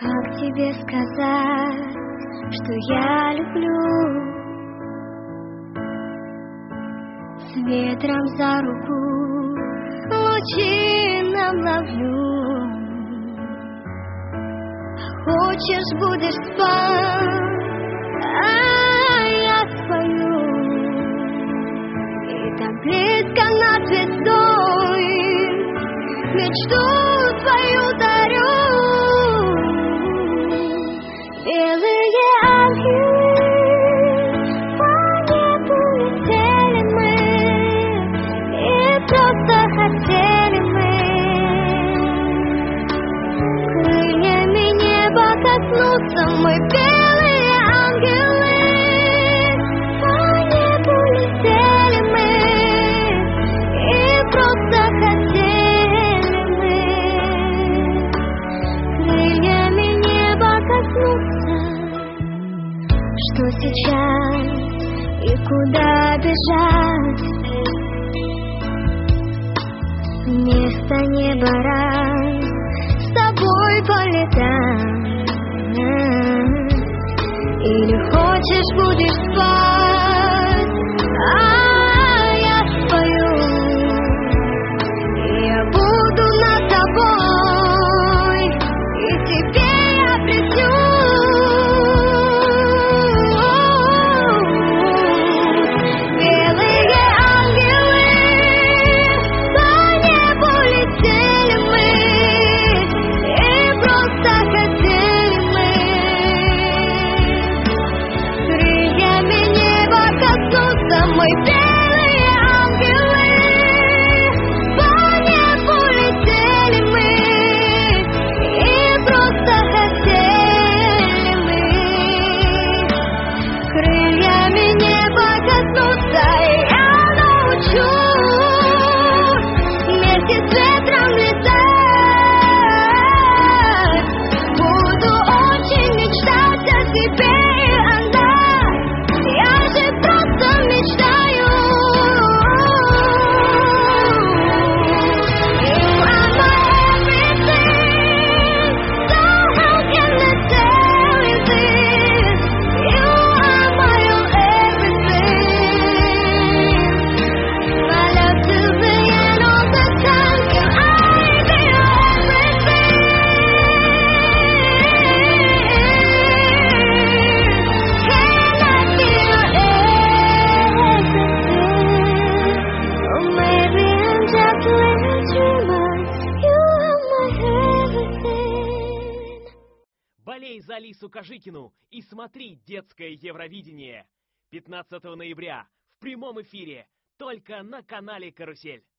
Как тебе сказать, что я люблю? С ветром за руку лучи нам ловлю. Хочешь, будешь спать, а я спою. И так близко над звездой мечту твою дарю. Белые ангелы по небу летели мы, и просто хотели мы крыльями неба коснуться. Мы белые ангелы, по небу летели мы, и просто хотели мы крыльями неба коснуться. Что сейчас и куда бежать? Вместо неба раз с тобой полетать. Или хочешь, будешь спать, а я спою. И я буду над тобой, и тебе я придю. Белые ангелы по небу летели мы, и просто хотели мы крыльями неба коснуться. Мы белые ангелы, по небу летели мы, и просто хотели мы крыльями неба коснуться. И я научу вместе с ветром летать. Буду очень мечтать о тебе и отдать. Я же просто мечтаю. You are my everything, so how can I tell you this? You are my everything, my love to the end of the time. Can I be your everything? Can I be your everything? Or maybe I'm just a little dreamer. You are my everything. Болей за Алису Кожикину и смотри детское Евровидение 15 ноября в прямом эфире только на канале «Карусель».